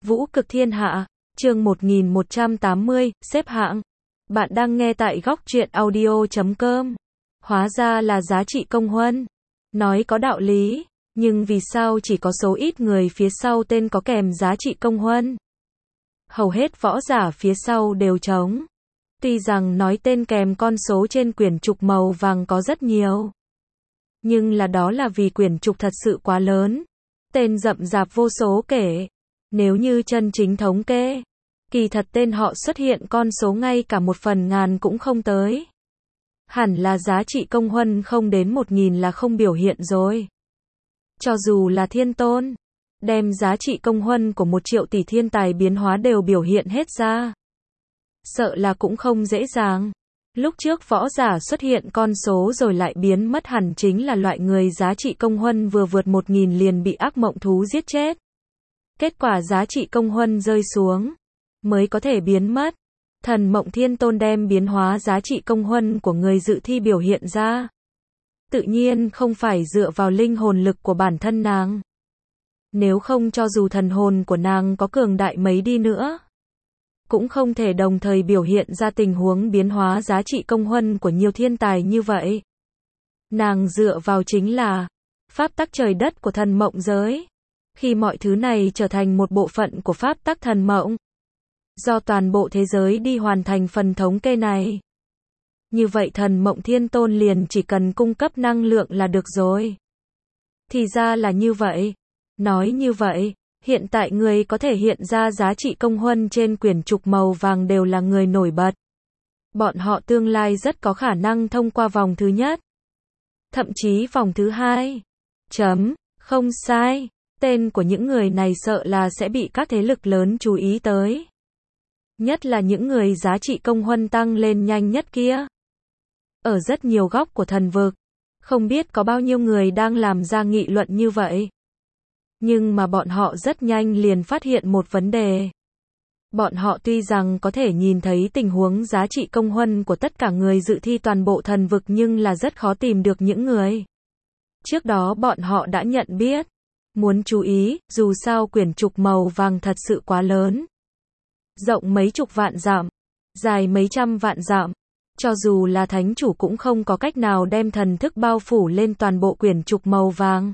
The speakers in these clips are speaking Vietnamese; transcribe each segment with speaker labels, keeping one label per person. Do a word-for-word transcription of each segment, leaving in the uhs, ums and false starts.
Speaker 1: Vũ cực thiên hạ, chương một nghìn một trăm tám mươi, xếp hạng. Bạn đang nghe tại góc truyện audio chấm com. Hóa ra là giá trị công huân. Nói có đạo lý, nhưng vì sao chỉ có số ít người phía sau tên có kèm giá trị công huân? Hầu hết võ giả phía sau đều trống. Tuy rằng nói tên kèm con số trên quyển trục màu vàng có rất nhiều, nhưng là đó là vì quyển trục thật sự quá lớn. Tên rậm rạp vô số kể. Nếu như chân chính thống kê, kỳ thật tên họ xuất hiện con số ngay cả một phần ngàn cũng không tới. Hẳn là giá trị công huân không đến một nghìn là không biểu hiện rồi. Cho dù là thiên tôn, đem giá trị công huân của một triệu tỷ thiên tài biến hóa đều biểu hiện hết ra, sợ là cũng không dễ dàng. Lúc trước võ giả xuất hiện con số rồi lại biến mất hẳn chính là loại người giá trị công huân vừa vượt một nghìn liền bị ác mộng thú giết chết. Kết quả giá trị công huân rơi xuống, mới có thể biến mất. Thần Mộng Thiên Tôn đem biến hóa giá trị công huân của người dự thi biểu hiện ra. Tự nhiên không phải dựa vào linh hồn lực của bản thân nàng. Nếu không cho dù thần hồn của nàng có cường đại mấy đi nữa, cũng không thể đồng thời biểu hiện ra tình huống biến hóa giá trị công huân của nhiều thiên tài như vậy. Nàng dựa vào chính là pháp tắc trời đất của thần mộng giới. Khi mọi thứ này trở thành một bộ phận của pháp tắc thần mộng, do toàn bộ thế giới đi hoàn thành phần thống kê này, như vậy thần mộng thiên tôn liền chỉ cần cung cấp năng lượng là được rồi. Thì ra là như vậy. Nói như vậy, hiện tại người có thể hiện ra giá trị công huân trên quyển trục màu vàng đều là người nổi bật. Bọn họ tương lai rất có khả năng thông qua vòng thứ nhất, thậm chí vòng thứ hai. Chấm, không sai. Tên của những người này sợ là sẽ bị các thế lực lớn chú ý tới. Nhất là những người giá trị công huân tăng lên nhanh nhất kia. Ở rất nhiều góc của thần vực, không biết có bao nhiêu người đang làm ra nghị luận như vậy. Nhưng mà bọn họ rất nhanh liền phát hiện một vấn đề. Bọn họ tuy rằng có thể nhìn thấy tình huống giá trị công huân của tất cả người dự thi toàn bộ thần vực nhưng là rất khó tìm được những người trước đó bọn họ đã nhận biết. Muốn chú ý, dù sao quyển trục màu vàng thật sự quá lớn. Rộng mấy chục vạn dặm, dài mấy trăm vạn dặm. Cho dù là thánh chủ cũng không có cách nào đem thần thức bao phủ lên toàn bộ quyển trục màu vàng.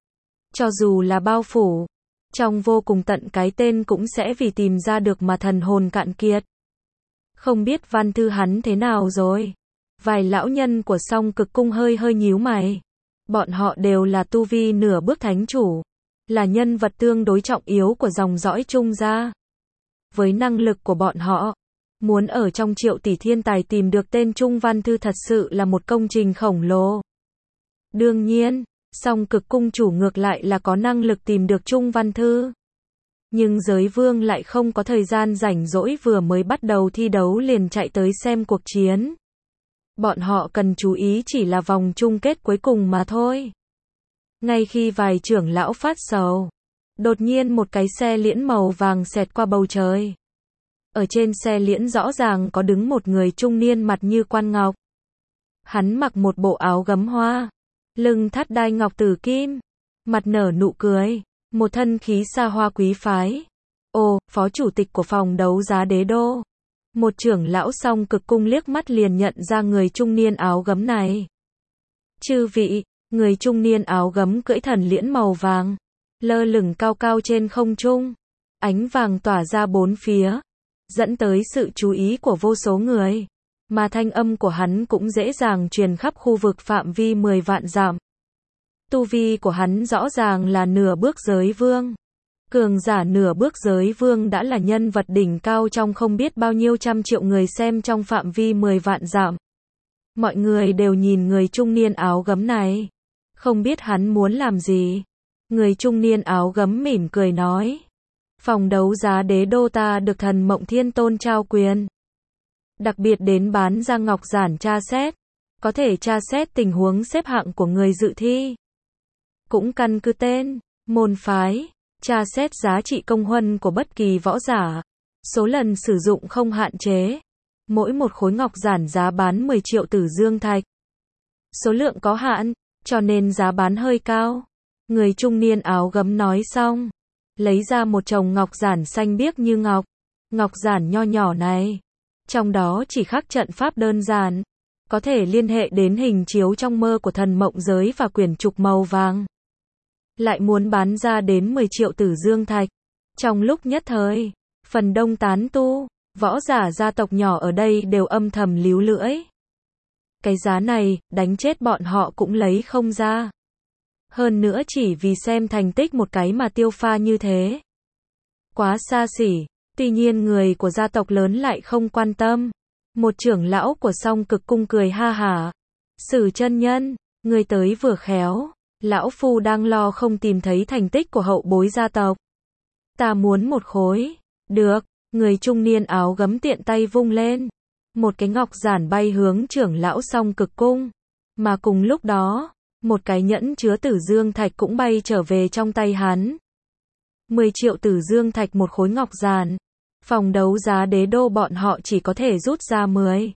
Speaker 1: Cho dù là bao phủ, trong vô cùng tận cái tên cũng sẽ vì tìm ra được mà thần hồn cạn kiệt. Không biết văn thư hắn thế nào rồi. Vài lão nhân của Song Cực Cung hơi hơi nhíu mày. Bọn họ đều là tu vi nửa bước thánh chủ, là nhân vật tương đối trọng yếu của dòng dõi Trung gia. Với năng lực của bọn họ, muốn ở trong triệu tỷ thiên tài tìm được tên Trung văn thư thật sự là một công trình khổng lồ. Đương nhiên, Song Cực Cung chủ ngược lại là có năng lực tìm được Trung văn thư. Nhưng giới vương lại không có thời gian rảnh rỗi vừa mới bắt đầu thi đấu liền chạy tới xem cuộc chiến. Bọn họ cần chú ý chỉ là vòng chung kết cuối cùng mà thôi. Ngay khi vài trưởng lão phát sầu, đột nhiên một cái xe liễn màu vàng xẹt qua bầu trời. Ở trên xe liễn rõ ràng có đứng một người trung niên mặt như quan ngọc. Hắn mặc một bộ áo gấm hoa, lưng thắt đai ngọc tử kim, mặt nở nụ cười, một thân khí xa hoa quý phái. Ồ, phó chủ tịch của phòng đấu giá Đế Đô. Một trưởng lão Song Cực Cung liếc mắt liền nhận ra người trung niên áo gấm này. Chư vị, người trung niên áo gấm cưỡi thần liễn màu vàng, lơ lửng cao cao trên không trung, ánh vàng tỏa ra bốn phía, dẫn tới sự chú ý của vô số người, mà thanh âm của hắn cũng dễ dàng truyền khắp khu vực phạm vi mười vạn dặm. Tu vi của hắn rõ ràng là nửa bước giới vương. Cường giả nửa bước giới vương đã là nhân vật đỉnh cao trong không biết bao nhiêu trăm triệu người xem trong phạm vi mười vạn dặm. Mọi người đều nhìn người trung niên áo gấm này, không biết hắn muốn làm gì. Người trung niên áo gấm mỉm cười nói, phòng đấu giá Đế Đô ta được thần Mộng Thiên Tôn trao quyền, đặc biệt đến bán ra ngọc giản tra xét, có thể tra xét tình huống xếp hạng của người dự thi, cũng căn cứ tên, môn phái, tra xét giá trị công huân của bất kỳ võ giả, số lần sử dụng không hạn chế. Mỗi một khối ngọc giản giá bán mười triệu tử dương thạch. Số lượng có hạn, cho nên giá bán hơi cao. Người trung niên áo gấm nói xong, lấy ra một chồng ngọc giản xanh biếc như ngọc. Ngọc giản nho nhỏ này, trong đó chỉ khắc trận pháp đơn giản, có thể liên hệ đến hình chiếu trong mơ của thần mộng giới và quyển trục màu vàng. Lại muốn bán ra đến mười triệu tử dương thạch. Trong lúc nhất thời, phần đông tán tu, võ giả gia tộc nhỏ ở đây đều âm thầm líu lưỡi. Cái giá này, đánh chết bọn họ cũng lấy không ra. Hơn nữa chỉ vì xem thành tích một cái mà tiêu pha như thế. Quá xa xỉ, tuy nhiên người của gia tộc lớn lại không quan tâm. Một trưởng lão của Song Cực Cung cười ha hả. Sử chân nhân, người tới vừa khéo, lão phu đang lo không tìm thấy thành tích của hậu bối gia tộc. Ta muốn một khối. Được, người trung niên áo gấm tiện tay vung lên. Một cái ngọc giản bay hướng trưởng lão Song Cực Cung. Mà cùng lúc đó, một cái nhẫn chứa tử dương thạch cũng bay trở về trong tay hắn. mười triệu tử dương thạch một khối ngọc giản. Phòng đấu giá đế đô bọn họ chỉ có thể rút ra mười.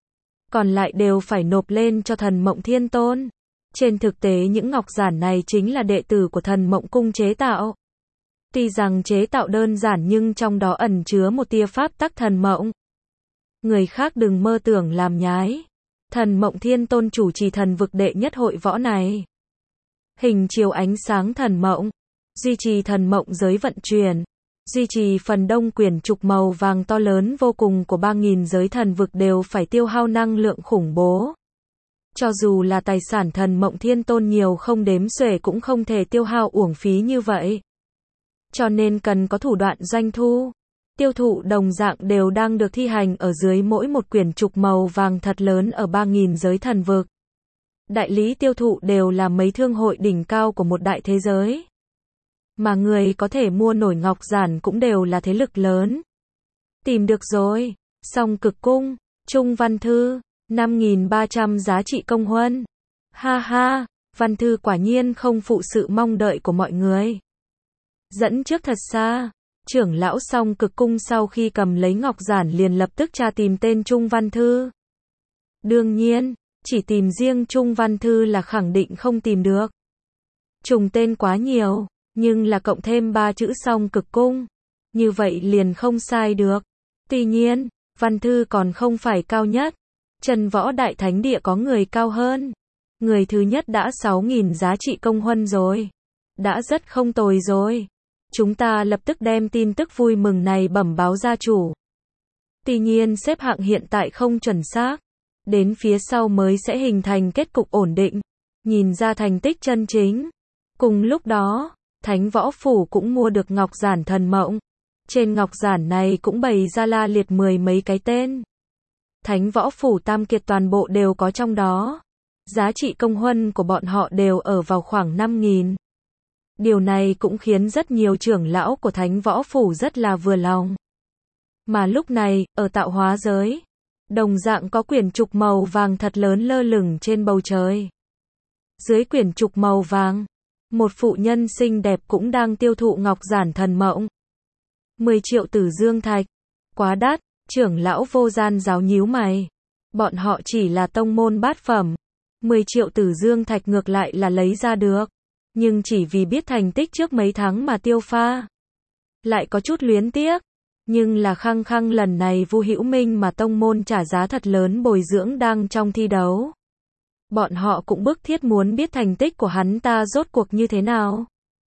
Speaker 1: Còn lại đều phải nộp lên cho thần mộng thiên tôn. Trên thực tế những ngọc giản này chính là đệ tử của thần mộng cung chế tạo. Tuy rằng chế tạo đơn giản nhưng trong đó ẩn chứa một tia pháp tắc thần mộng. Người khác đừng mơ tưởng làm nhái. Thần mộng thiên tôn chủ trì thần vực đệ nhất hội võ này. Hình chiếu ánh sáng thần mộng. Duy trì thần mộng giới vận chuyển. Duy trì phần đông quyển trục màu vàng to lớn vô cùng của ba nghìn giới thần vực đều phải tiêu hao năng lượng khủng bố. Cho dù là tài sản thần mộng thiên tôn nhiều không đếm xuể cũng không thể tiêu hao uổng phí như vậy. Cho nên cần có thủ đoạn doanh thu. Tiêu thụ đồng dạng đều đang được thi hành ở dưới mỗi một quyển trục màu vàng thật lớn ở ba nghìn giới thần vực. Đại lý tiêu thụ đều là mấy thương hội đỉnh cao của một đại thế giới. Mà người có thể mua nổi ngọc giản cũng đều là thế lực lớn. Tìm được rồi. Song Cực Cung, Trung Văn Thư, năm nghìn ba trăm giá trị công huân. Ha ha, Văn Thư quả nhiên không phụ sự mong đợi của mọi người. Dẫn trước thật xa, trưởng lão Song Cực Cung sau khi cầm lấy ngọc giản liền lập tức tra tìm tên Trung Văn Thư. Đương nhiên, chỉ tìm riêng Trung Văn Thư là khẳng định không tìm được. Trùng tên quá nhiều, nhưng là cộng thêm ba chữ Song Cực Cung. Như vậy liền không sai được. Tuy nhiên, Văn Thư còn không phải cao nhất. Trần Võ Đại Thánh Địa có người cao hơn. Người thứ nhất đã sáu nghìn giá trị công huân rồi. Đã rất không tồi rồi. Chúng ta lập tức đem tin tức vui mừng này bẩm báo gia chủ. Tuy nhiên xếp hạng hiện tại không chuẩn xác. Đến phía sau mới sẽ hình thành kết cục ổn định. Nhìn ra thành tích chân chính. Cùng lúc đó, Thánh Võ Phủ cũng mua được ngọc giản thần mộng. Trên ngọc giản này cũng bày ra la liệt mười mấy cái tên. Thánh Võ Phủ Tam Kiệt toàn bộ đều có trong đó. Giá trị công huân của bọn họ đều ở vào khoảng năm nghìn. Điều này cũng khiến rất nhiều trưởng lão của Thánh Võ Phủ rất là vừa lòng. Mà lúc này, ở tạo hóa giới, đồng dạng có quyển trục màu vàng thật lớn lơ lửng trên bầu trời. Dưới quyển trục màu vàng, một phụ nhân xinh đẹp cũng đang tiêu thụ ngọc giản thần mộng. mười triệu tử dương thạch. Quá đắt, trưởng lão Vô Gian giáo nhíu mày. Bọn họ chỉ là tông môn bát phẩm. mười triệu tử dương thạch ngược lại là lấy ra được. Nhưng chỉ vì biết thành tích trước mấy tháng mà tiêu pha. Lại có chút luyến tiếc. Nhưng là khăng khăng lần này Vu Hữu Minh mà tông môn trả giá thật lớn bồi dưỡng đang trong thi đấu. Bọn họ cũng bức thiết muốn biết thành tích của hắn ta rốt cuộc như thế nào.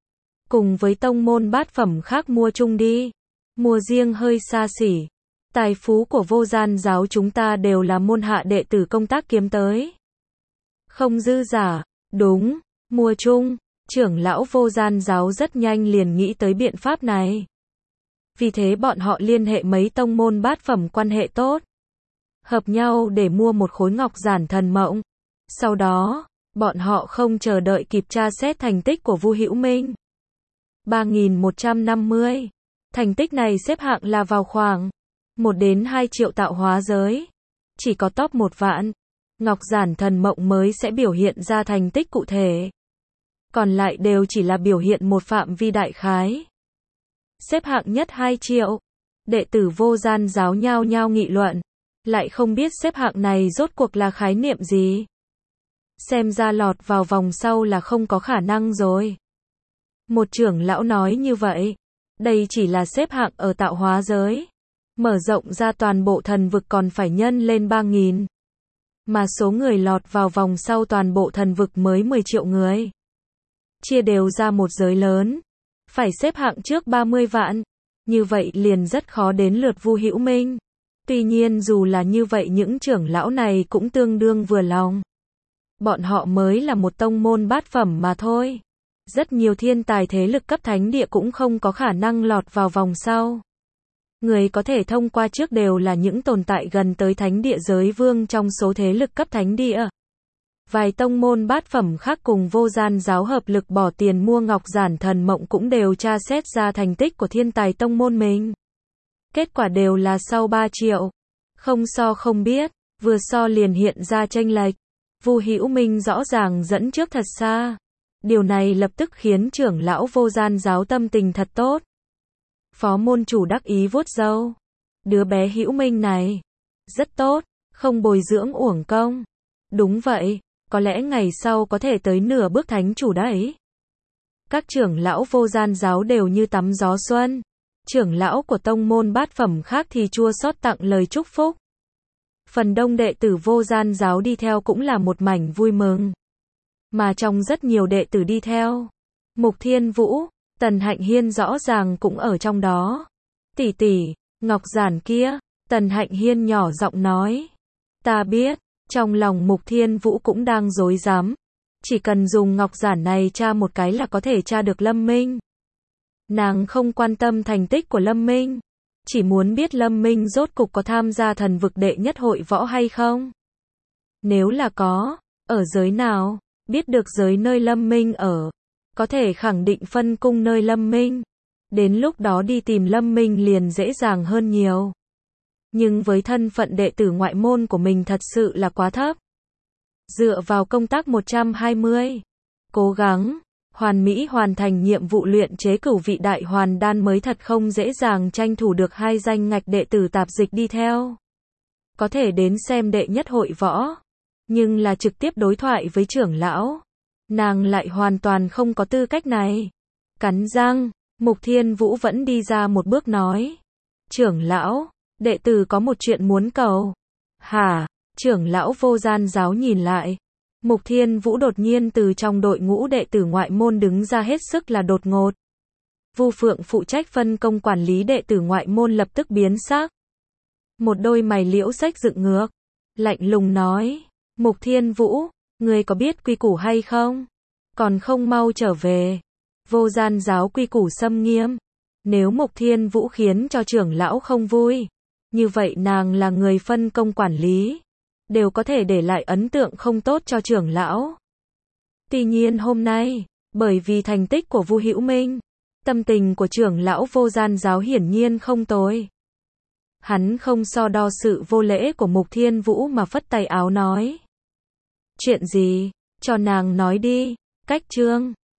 Speaker 1: Cùng với tông môn bát phẩm khác mua chung đi. Mua riêng hơi xa xỉ. Tài phú của Vô Gian giáo chúng ta đều là môn hạ đệ tử công tác kiếm tới. Không dư giả. Đúng, mua chung. Trưởng lão Vô Gian giáo rất nhanh liền nghĩ tới biện pháp này. Vì thế bọn họ liên hệ mấy tông môn bát phẩm quan hệ tốt. Hợp nhau để mua một khối ngọc giản thần mộng. Sau đó, bọn họ không chờ đợi kịp tra xét thành tích của Vu Hữu Minh. ba nghìn một trăm năm mươi. Thành tích này xếp hạng là vào khoảng một đến hai triệu tạo hóa giới. Chỉ có top một vạn. Ngọc giản thần mộng mới sẽ biểu hiện ra thành tích cụ thể. Còn lại đều chỉ là biểu hiện một phạm vi đại khái. Xếp hạng nhất hai triệu. Đệ tử Vô Gian giáo nhao nhao nghị luận. Lại không biết xếp hạng này rốt cuộc là khái niệm gì. Xem ra lọt vào vòng sau là không có khả năng rồi. Một trưởng lão nói như vậy. Đây chỉ là xếp hạng ở tạo hóa giới. Mở rộng ra toàn bộ thần vực còn phải nhân lên ba nghìn. Mà số người lọt vào vòng sau toàn bộ thần vực mới mười triệu người. Chia đều ra một giới lớn. Phải xếp hạng trước ba mươi vạn. Như vậy liền rất khó đến lượt Vu Hữu Minh. Tuy nhiên dù là như vậy những trưởng lão này cũng tương đương vừa lòng. Bọn họ mới là một tông môn bát phẩm mà thôi. Rất nhiều thiên tài thế lực cấp thánh địa cũng không có khả năng lọt vào vòng sau. Người có thể thông qua trước đều là những tồn tại gần tới thánh địa giới vương trong số thế lực cấp thánh địa. Vài tông môn bát phẩm khác cùng Vô Gian giáo hợp lực bỏ tiền mua Ngọc Giản Thần Mộng cũng đều tra xét ra thành tích của thiên tài tông môn mình. Kết quả đều là sau ba triệu. Không so không biết, vừa so liền hiện ra chênh lệch. Vu Hữu Minh rõ ràng dẫn trước thật xa. Điều này lập tức khiến trưởng lão Vô Gian giáo tâm tình thật tốt. Phó môn chủ đắc ý vuốt râu. Đứa bé Hữu Minh này rất tốt, không bồi dưỡng uổng công. Đúng vậy, có lẽ ngày sau có thể tới nửa bước thánh chủ đấy. Các trưởng lão Vô Gian giáo đều như tắm gió xuân. Trưởng lão của tông môn bát phẩm khác thì chua xót tặng lời chúc phúc. Phần đông đệ tử Vô Gian giáo đi theo cũng là một mảnh vui mừng. Mà trong rất nhiều đệ tử đi theo, Mục Thiên Vũ, Tần Hạnh Hiên rõ ràng cũng ở trong đó. Tỷ tỷ, Ngọc Giản kia, Tần Hạnh Hiên nhỏ giọng nói. Ta biết, trong lòng Mục Thiên Vũ cũng đang rối rắm. Chỉ cần dùng Ngọc Giản này tra một cái là có thể tra được Lâm Minh. Nàng không quan tâm thành tích của Lâm Minh. Chỉ muốn biết Lâm Minh rốt cục có tham gia thần vực đệ nhất hội võ hay không. Nếu là có, ở giới nào, biết được giới nơi Lâm Minh ở. Có thể khẳng định phân cung nơi Lâm Minh. Đến lúc đó đi tìm Lâm Minh liền dễ dàng hơn nhiều. Nhưng với thân phận đệ tử ngoại môn của mình thật sự là quá thấp. Dựa vào công tác một trăm hai mươi. Cố gắng, hoàn mỹ hoàn thành nhiệm vụ luyện chế cửu vị đại hoàn đan mới thật không dễ dàng tranh thủ được hai danh ngạch đệ tử tạp dịch đi theo. Có thể đến xem đệ nhất hội võ. Nhưng là trực tiếp đối thoại với trưởng lão. Nàng lại hoàn toàn không có tư cách này. Cắn răng, Mục Thiên Vũ vẫn đi ra một bước nói. Trưởng lão, đệ tử có một chuyện muốn cầu. Hả? Trưởng lão Vô Gian giáo nhìn lại. Mục Thiên Vũ đột nhiên từ trong đội ngũ đệ tử ngoại môn đứng ra hết sức là đột ngột. Vu Phượng phụ trách phân công quản lý đệ tử ngoại môn lập tức biến sắc. Một đôi mày liễu xếch dựng ngược. Lạnh lùng nói. Mục Thiên Vũ, ngươi có biết quy củ hay không? Còn không mau trở về. Vô Gian giáo quy củ xâm nghiêm. Nếu Mục Thiên Vũ khiến cho trưởng lão không vui, như vậy nàng là người phân công quản lý, đều có thể để lại ấn tượng không tốt cho trưởng lão. Tuy nhiên hôm nay, bởi vì thành tích của Vu Hữu Minh, tâm tình của trưởng lão Vô Gian giáo hiển nhiên không tồi. Hắn không so đo sự vô lễ của Mục Thiên Vũ mà phất tay áo nói. Chuyện gì? Cho nàng nói đi. Cách chương